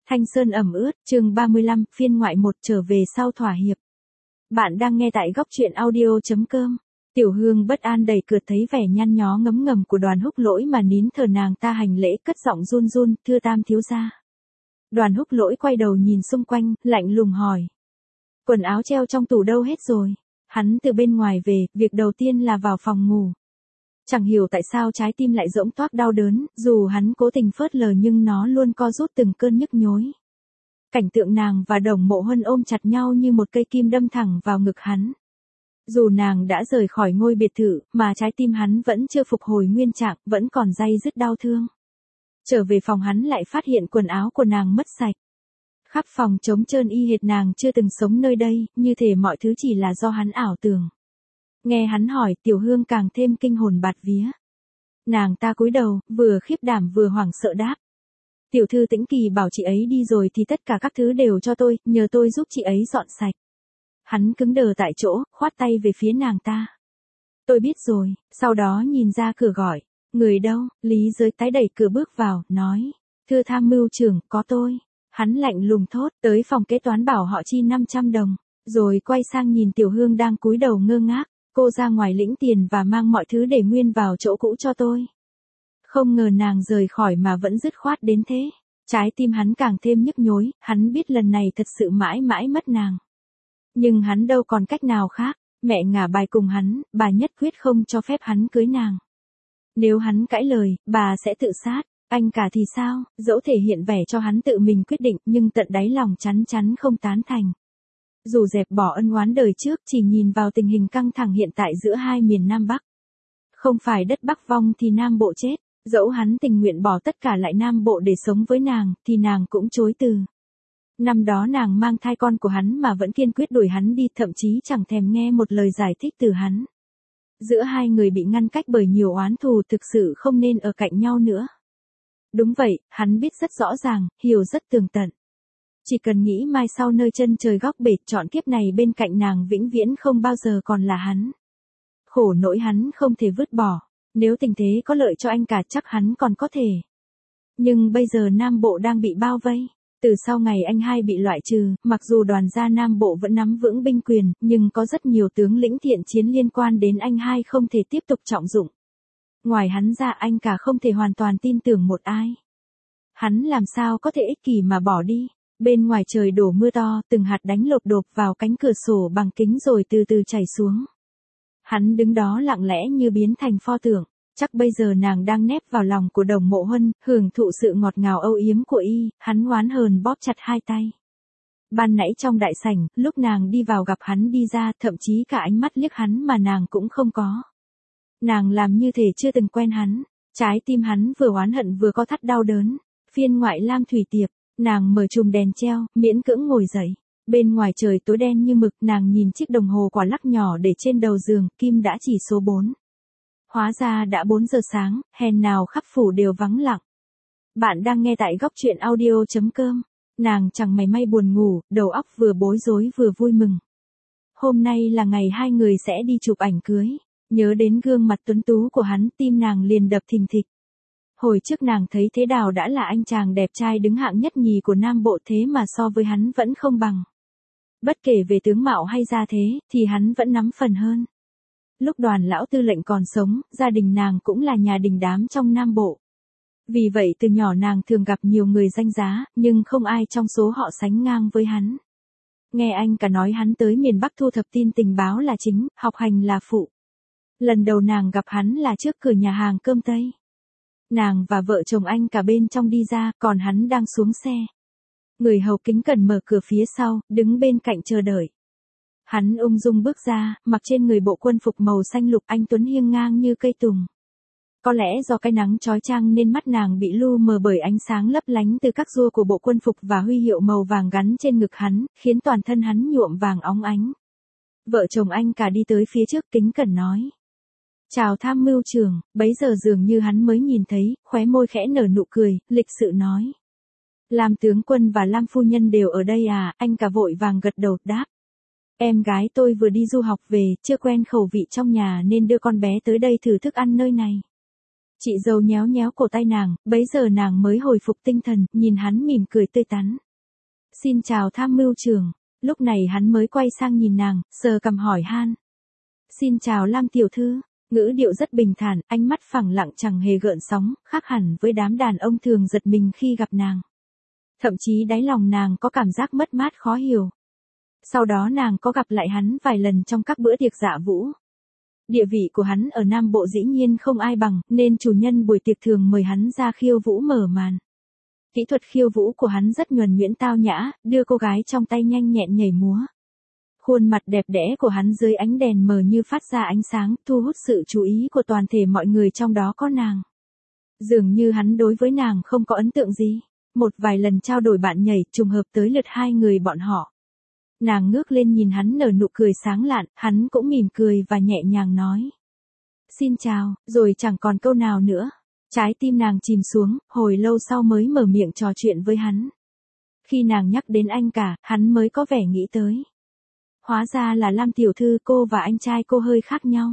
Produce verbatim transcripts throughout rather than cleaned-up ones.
Thanh Sơn ẩm ướt, chương ba mươi lăm, phiên ngoại một trở về sau thỏa hiệp. Bạn đang nghe tại góc truyện audio.com. Tiểu Hương bất an đẩy cửa thấy vẻ nhăn nhó ngấm ngầm của Đoàn Húc Lỗi mà nín thở, nàng ta hành lễ cất giọng run run, thưa Tam thiếu gia. Đoàn Húc Lỗi quay đầu nhìn xung quanh, lạnh lùng hỏi. Quần áo treo trong tủ đâu hết rồi? Hắn từ bên ngoài về, việc đầu tiên là vào phòng ngủ. Chẳng hiểu tại sao trái tim lại rỗng toác đau đớn, dù hắn cố tình phớt lờ nhưng nó luôn co rút từng cơn nhức nhối. Cảnh tượng nàng và Đồng Mộ Huân ôm chặt nhau như một cây kim đâm thẳng vào ngực hắn. Dù nàng đã rời khỏi ngôi biệt thự, mà trái tim hắn vẫn chưa phục hồi nguyên trạng, vẫn còn day dứt đau thương. Trở về phòng hắn lại phát hiện quần áo của nàng mất sạch. Khắp phòng trống trơn y hệt nàng chưa từng sống nơi đây, như thể mọi thứ chỉ là do hắn ảo tưởng. Nghe hắn hỏi, Tiểu Hương càng thêm kinh hồn bạt vía. Nàng ta cúi đầu, vừa khiếp đảm vừa hoảng sợ đáp. Tiểu thư Tĩnh Kỳ bảo chị ấy đi rồi thì tất cả các thứ đều cho tôi, nhờ tôi giúp chị ấy dọn sạch. Hắn cứng đờ tại chỗ, khoát tay về phía nàng ta. Tôi biết rồi, sau đó nhìn ra cửa gọi. Người đâu? Lý Giới tái đẩy cửa bước vào, nói. Thưa tham mưu trưởng, có tôi. Hắn lạnh lùng thốt, tới phòng kế toán bảo họ chi năm trăm đồng. Rồi quay sang nhìn Tiểu Hương đang cúi đầu ngơ ngác. Cô ra ngoài lĩnh tiền và mang mọi thứ để nguyên vào chỗ cũ cho tôi. Không ngờ nàng rời khỏi mà vẫn dứt khoát đến thế. Trái tim hắn càng thêm nhức nhối, hắn biết lần này thật sự mãi mãi mất nàng. Nhưng hắn đâu còn cách nào khác, mẹ ngả bài cùng hắn, bà nhất quyết không cho phép hắn cưới nàng. Nếu hắn cãi lời, bà sẽ tự sát, anh cả thì sao, dẫu thể hiện vẻ cho hắn tự mình quyết định nhưng tận đáy lòng chắn chắn không tán thành. Dù dẹp bỏ ân oán đời trước, chỉ nhìn vào tình hình căng thẳng hiện tại giữa hai miền Nam Bắc. Không phải đất Bắc vong thì Nam Bộ chết, dẫu hắn tình nguyện bỏ tất cả lại Nam Bộ để sống với nàng, thì nàng cũng chối từ. Năm đó nàng mang thai con của hắn mà vẫn kiên quyết đuổi hắn đi, thậm chí chẳng thèm nghe một lời giải thích từ hắn. Giữa hai người bị ngăn cách bởi nhiều oán thù, thực sự không nên ở cạnh nhau nữa. Đúng vậy, hắn biết rất rõ ràng, hiểu rất tường tận. Chỉ cần nghĩ mai sau nơi chân trời góc bể, chọn kiếp này bên cạnh nàng vĩnh viễn không bao giờ còn là hắn. Khổ nỗi hắn không thể vứt bỏ, nếu tình thế có lợi cho anh cả chắc hắn còn có thể. Nhưng bây giờ Nam Bộ đang bị bao vây, từ sau ngày anh hai bị loại trừ, mặc dù đoàn gia Nam Bộ vẫn nắm vững binh quyền, nhưng có rất nhiều tướng lĩnh thiện chiến liên quan đến anh hai không thể tiếp tục trọng dụng. Ngoài hắn ra anh cả không thể hoàn toàn tin tưởng một ai. Hắn làm sao có thể ích kỷ mà bỏ đi. Bên ngoài trời đổ mưa to, từng hạt đánh lộp đột vào cánh cửa sổ bằng kính rồi từ từ chảy xuống. Hắn đứng đó lặng lẽ như biến thành pho tượng, chắc bây giờ nàng đang nép vào lòng của Đồng Mộ Huân, hưởng thụ sự ngọt ngào âu yếm của y, hắn oán hờn bóp chặt hai tay. Ban nãy trong đại sảnh, lúc nàng đi vào gặp hắn đi ra, thậm chí cả ánh mắt liếc hắn mà nàng cũng không có. Nàng làm như thể chưa từng quen hắn, trái tim hắn vừa oán hận vừa có thắt đau đớn. Phiên ngoại Lam Thủy Tiệp. Nàng mở chùm đèn treo, miễn cưỡng ngồi dậy. Bên ngoài trời tối đen như mực, nàng nhìn chiếc đồng hồ quả lắc nhỏ để trên đầu giường, kim đã chỉ số bốn. Hóa ra đã bốn giờ sáng, hèn nào khắp phủ đều vắng lặng. Bạn đang nghe tại góc truyện audio.com. Nàng chẳng mảy may buồn ngủ, đầu óc vừa bối rối vừa vui mừng. Hôm nay là ngày hai người sẽ đi chụp ảnh cưới. Nhớ đến gương mặt tuấn tú của hắn, tim nàng liền đập thình thịch. Hồi trước nàng thấy Thế Đào đã là anh chàng đẹp trai đứng hạng nhất nhì của Nam Bộ, thế mà so với hắn vẫn không bằng. Bất kể về tướng mạo hay gia thế, thì hắn vẫn nắm phần hơn. Lúc Đoàn lão tư lệnh còn sống, gia đình nàng cũng là nhà đình đám trong Nam Bộ. Vì vậy từ nhỏ nàng thường gặp nhiều người danh giá, nhưng không ai trong số họ sánh ngang với hắn. Nghe anh cả nói hắn tới miền Bắc thu thập tin tình báo là chính, học hành là phụ. Lần đầu nàng gặp hắn là trước cửa nhà hàng cơm Tây. Nàng và vợ chồng anh cả bên trong đi ra, còn hắn đang xuống xe. Người hầu kính cẩn mở cửa phía sau, đứng bên cạnh chờ đợi. Hắn ung dung bước ra, mặc trên người bộ quân phục màu xanh lục, anh tuấn hiên ngang như cây tùng. Có lẽ do cái nắng chói chang nên mắt nàng bị lu mờ bởi ánh sáng lấp lánh từ các rua của bộ quân phục và huy hiệu màu vàng gắn trên ngực hắn, khiến toàn thân hắn nhuộm vàng óng ánh. Vợ chồng anh cả đi tới phía trước, kính cẩn nói. Chào tham mưu trưởng, bấy giờ dường như hắn mới nhìn thấy, khóe môi khẽ nở nụ cười, lịch sự nói. Lam tướng quân và Lam phu nhân đều ở đây à, anh cả vội vàng gật đầu đáp. Em gái tôi vừa đi du học về, chưa quen khẩu vị trong nhà nên đưa con bé tới đây thử thức ăn nơi này. Chị dâu nhéo nhéo cổ tay nàng, bấy giờ nàng mới hồi phục tinh thần, nhìn hắn mỉm cười tươi tắn. Xin chào tham mưu trưởng. Lúc này hắn mới quay sang nhìn nàng, sờ cằm hỏi han. Xin chào Lam tiểu thư. Ngữ điệu rất bình thản, ánh mắt phẳng lặng chẳng hề gợn sóng, khác hẳn với đám đàn ông thường giật mình khi gặp nàng. Thậm chí đáy lòng nàng có cảm giác mất mát khó hiểu. Sau đó nàng có gặp lại hắn vài lần trong các bữa tiệc dạ vũ. Địa vị của hắn ở Nam Bộ dĩ nhiên không ai bằng, nên chủ nhân buổi tiệc thường mời hắn ra khiêu vũ mở màn. Kỹ thuật khiêu vũ của hắn rất nhuần nhuyễn tao nhã, đưa cô gái trong tay nhanh nhẹn nhảy múa. Khuôn mặt đẹp đẽ của hắn dưới ánh đèn mờ như phát ra ánh sáng, thu hút sự chú ý của toàn thể mọi người, trong đó có nàng. Dường như hắn đối với nàng không có ấn tượng gì. Một vài lần trao đổi bạn nhảy, trùng hợp tới lượt hai người bọn họ. Nàng ngước lên nhìn hắn nở nụ cười sáng lạn, hắn cũng mỉm cười và nhẹ nhàng nói. Xin chào, rồi chẳng còn câu nào nữa. Trái tim nàng chìm xuống, hồi lâu sau mới mở miệng trò chuyện với hắn. Khi nàng nhắc đến anh cả, hắn mới có vẻ nghĩ tới. Hóa ra là Lam tiểu thư, cô và anh trai cô hơi khác nhau.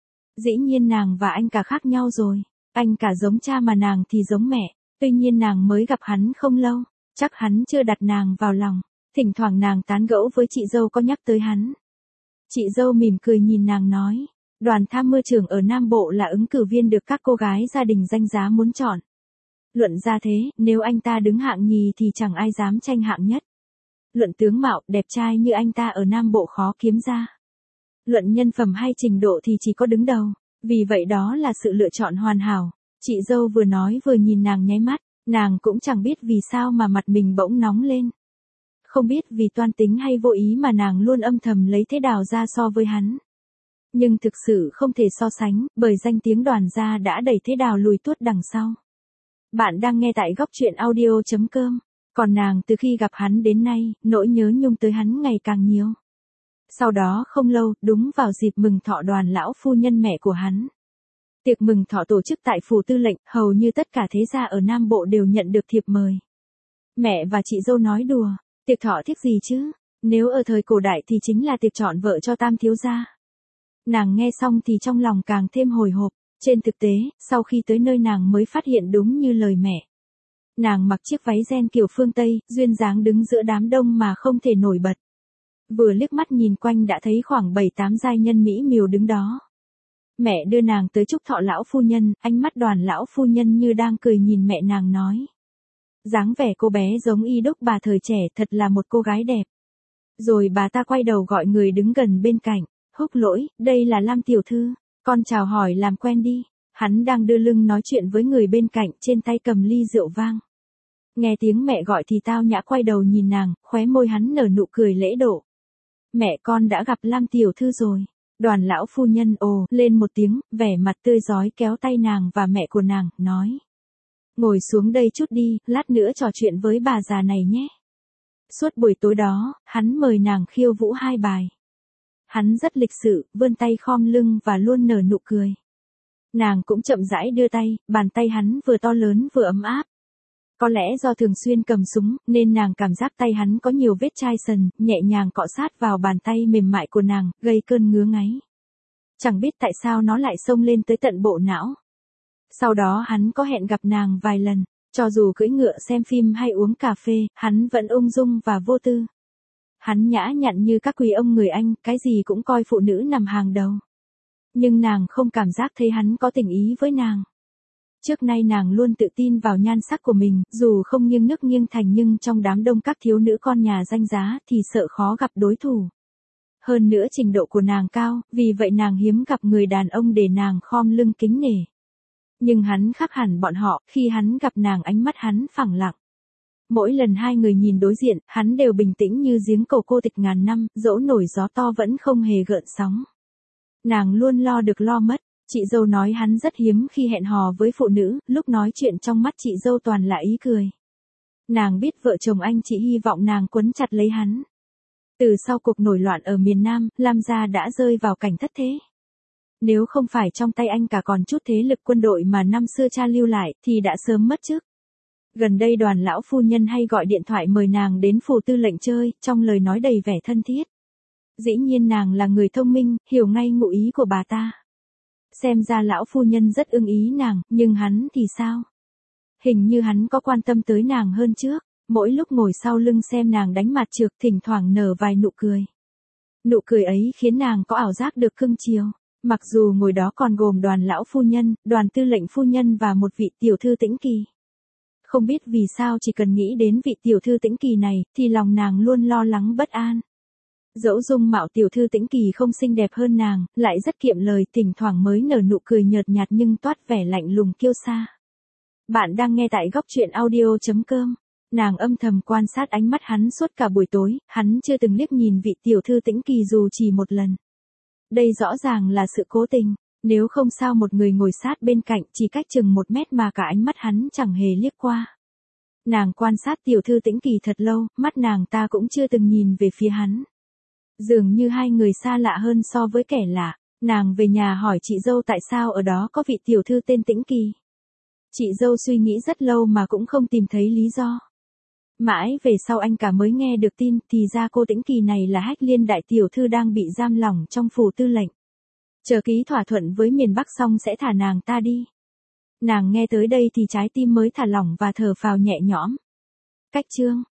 Dĩ nhiên nàng và anh cả khác nhau rồi. Anh cả giống cha mà nàng thì giống mẹ. Tuy nhiên nàng mới gặp hắn không lâu. Chắc hắn chưa đặt nàng vào lòng. Thỉnh thoảng nàng tán gẫu với chị dâu có nhắc tới hắn. Chị dâu mỉm cười nhìn nàng nói. Đoàn tham mưu trưởng ở Nam Bộ là ứng cử viên được các cô gái gia đình danh giá muốn chọn. Luận ra thế, nếu anh ta đứng hạng nhì thì chẳng ai dám tranh hạng nhất. Luận tướng mạo, đẹp trai như anh ta ở Nam Bộ khó kiếm ra. Luận nhân phẩm hay trình độ thì chỉ có đứng đầu. Vì vậy đó là sự lựa chọn hoàn hảo. Chị dâu vừa nói vừa nhìn nàng nháy mắt. Nàng cũng chẳng biết vì sao mà mặt mình bỗng nóng lên. Không biết vì toan tính hay vô ý mà nàng luôn âm thầm lấy thế Đào ra so với hắn. Nhưng thực sự không thể so sánh, bởi danh tiếng Đoàn gia đã đẩy thế Đào lùi tuốt đằng sau. Bạn đang nghe tại góc truyện audio chấm com. Còn nàng từ khi gặp hắn đến nay, nỗi nhớ nhung tới hắn ngày càng nhiều. Sau đó không lâu, đúng vào dịp mừng thọ Đoàn lão phu nhân mẹ của hắn. Tiệc mừng thọ tổ chức tại phủ tư lệnh, hầu như tất cả thế gia ở Nam Bộ đều nhận được thiệp mời. Mẹ và chị dâu nói đùa, tiệc thọ tiếc gì chứ, nếu ở thời cổ đại thì chính là tiệc chọn vợ cho tam thiếu gia. Nàng nghe xong thì trong lòng càng thêm hồi hộp. Trên thực tế, sau khi tới nơi nàng mới phát hiện đúng như lời mẹ. Nàng mặc chiếc váy ren kiểu phương Tây, duyên dáng đứng giữa đám đông mà không thể nổi bật. Vừa liếc mắt nhìn quanh đã thấy khoảng bảy tám giai nhân mỹ miều đứng đó. Mẹ đưa nàng tới chúc thọ lão phu nhân, ánh mắt Đoàn lão phu nhân như đang cười nhìn mẹ nàng nói. Dáng vẻ cô bé giống y đúc bà thời trẻ, thật là một cô gái đẹp. Rồi bà ta quay đầu gọi người đứng gần bên cạnh. Húc lỗi, đây là Lam tiểu thư, con chào hỏi làm quen đi. Hắn đang đưa lưng nói chuyện với người bên cạnh, trên tay cầm ly rượu vang. Nghe tiếng mẹ gọi thì tao nhã quay đầu nhìn nàng, khóe môi hắn nở nụ cười lễ độ. Mẹ con đã gặp Lam tiểu thư rồi. Đoàn lão phu nhân ồ lên một tiếng, vẻ mặt tươi rói kéo tay nàng và mẹ của nàng, nói. Ngồi xuống đây chút đi, lát nữa trò chuyện với bà già này nhé. Suốt buổi tối đó, hắn mời nàng khiêu vũ hai bài. Hắn rất lịch sự, vươn tay khom lưng và luôn nở nụ cười. Nàng cũng chậm rãi đưa tay, bàn tay hắn vừa to lớn vừa ấm áp. Có lẽ do thường xuyên cầm súng, nên nàng cảm giác tay hắn có nhiều vết chai sần, nhẹ nhàng cọ sát vào bàn tay mềm mại của nàng, gây cơn ngứa ngáy. Chẳng biết tại sao nó lại xông lên tới tận bộ não. Sau đó hắn có hẹn gặp nàng vài lần, cho dù cưỡi ngựa xem phim hay uống cà phê, hắn vẫn ung dung và vô tư. Hắn nhã nhặn như các quý ông người Anh, cái gì cũng coi phụ nữ nằm hàng đầu. Nhưng nàng không cảm giác thấy hắn có tình ý với nàng. Trước nay nàng luôn tự tin vào nhan sắc của mình, dù không nghiêng nước nghiêng thành nhưng trong đám đông các thiếu nữ con nhà danh giá thì sợ khó gặp đối thủ. Hơn nữa trình độ của nàng cao, vì vậy nàng hiếm gặp người đàn ông để nàng khom lưng kính nể. Nhưng hắn khác hẳn bọn họ, khi hắn gặp nàng ánh mắt hắn phẳng lặng. Mỗi lần hai người nhìn đối diện, hắn đều bình tĩnh như giếng cầu cô tịch ngàn năm, dẫu nổi gió to vẫn không hề gợn sóng. Nàng luôn lo được lo mất, chị dâu nói hắn rất hiếm khi hẹn hò với phụ nữ, lúc nói chuyện trong mắt chị dâu toàn là ý cười. Nàng biết vợ chồng anh chị hy vọng nàng quấn chặt lấy hắn. Từ sau cuộc nổi loạn ở miền Nam, Lam gia đã rơi vào cảnh thất thế. Nếu không phải trong tay anh cả còn chút thế lực quân đội mà năm xưa cha lưu lại, thì đã sớm mất chức. Gần đây Đoàn lão phu nhân hay gọi điện thoại mời nàng đến phủ tư lệnh chơi, trong lời nói đầy vẻ thân thiết. Dĩ nhiên nàng là người thông minh, hiểu ngay ngụ ý của bà ta. Xem ra lão phu nhân rất ưng ý nàng, nhưng hắn thì sao? Hình như hắn có quan tâm tới nàng hơn trước, mỗi lúc ngồi sau lưng xem nàng đánh mặt trược thỉnh thoảng nở vài nụ cười. Nụ cười ấy khiến nàng có ảo giác được cưng chiều. Mặc dù ngồi đó còn gồm đoàn lão phu nhân, đoàn tư lệnh phu nhân và một vị tiểu thư Tĩnh Kỳ. Không biết vì sao chỉ cần nghĩ đến vị tiểu thư Tĩnh Kỳ này, thì lòng nàng luôn lo lắng bất an. Dẫu dung mạo tiểu thư Tĩnh Kỳ không xinh đẹp hơn nàng, lại rất kiệm lời, thỉnh thoảng mới nở nụ cười nhợt nhạt nhưng toát vẻ lạnh lùng kiêu sa. Bạn đang nghe tại góc truyện audio chấm com. Nàng âm thầm quan sát ánh mắt hắn suốt cả buổi tối, hắn chưa từng liếc nhìn vị tiểu thư Tĩnh Kỳ dù chỉ một lần. Đây rõ ràng là sự cố tình, nếu không sao một người ngồi sát bên cạnh chỉ cách chừng một mét mà cả ánh mắt hắn chẳng hề liếc qua. Nàng quan sát tiểu thư Tĩnh Kỳ thật lâu, mắt nàng ta cũng chưa từng nhìn về phía hắn. Dường như hai người xa lạ hơn so với kẻ lạ, nàng về nhà hỏi chị dâu tại sao ở đó có vị tiểu thư tên Tĩnh Kỳ. Chị dâu suy nghĩ rất lâu mà cũng không tìm thấy lý do. Mãi về sau anh cả mới nghe được tin, thì ra cô Tĩnh Kỳ này là Hách Liên đại tiểu thư đang bị giam lỏng trong phủ tư lệnh. Chờ ký thỏa thuận với miền Bắc xong sẽ thả nàng ta đi. Nàng nghe tới đây thì trái tim mới thả lỏng và thở phào nhẹ nhõm. Cách chương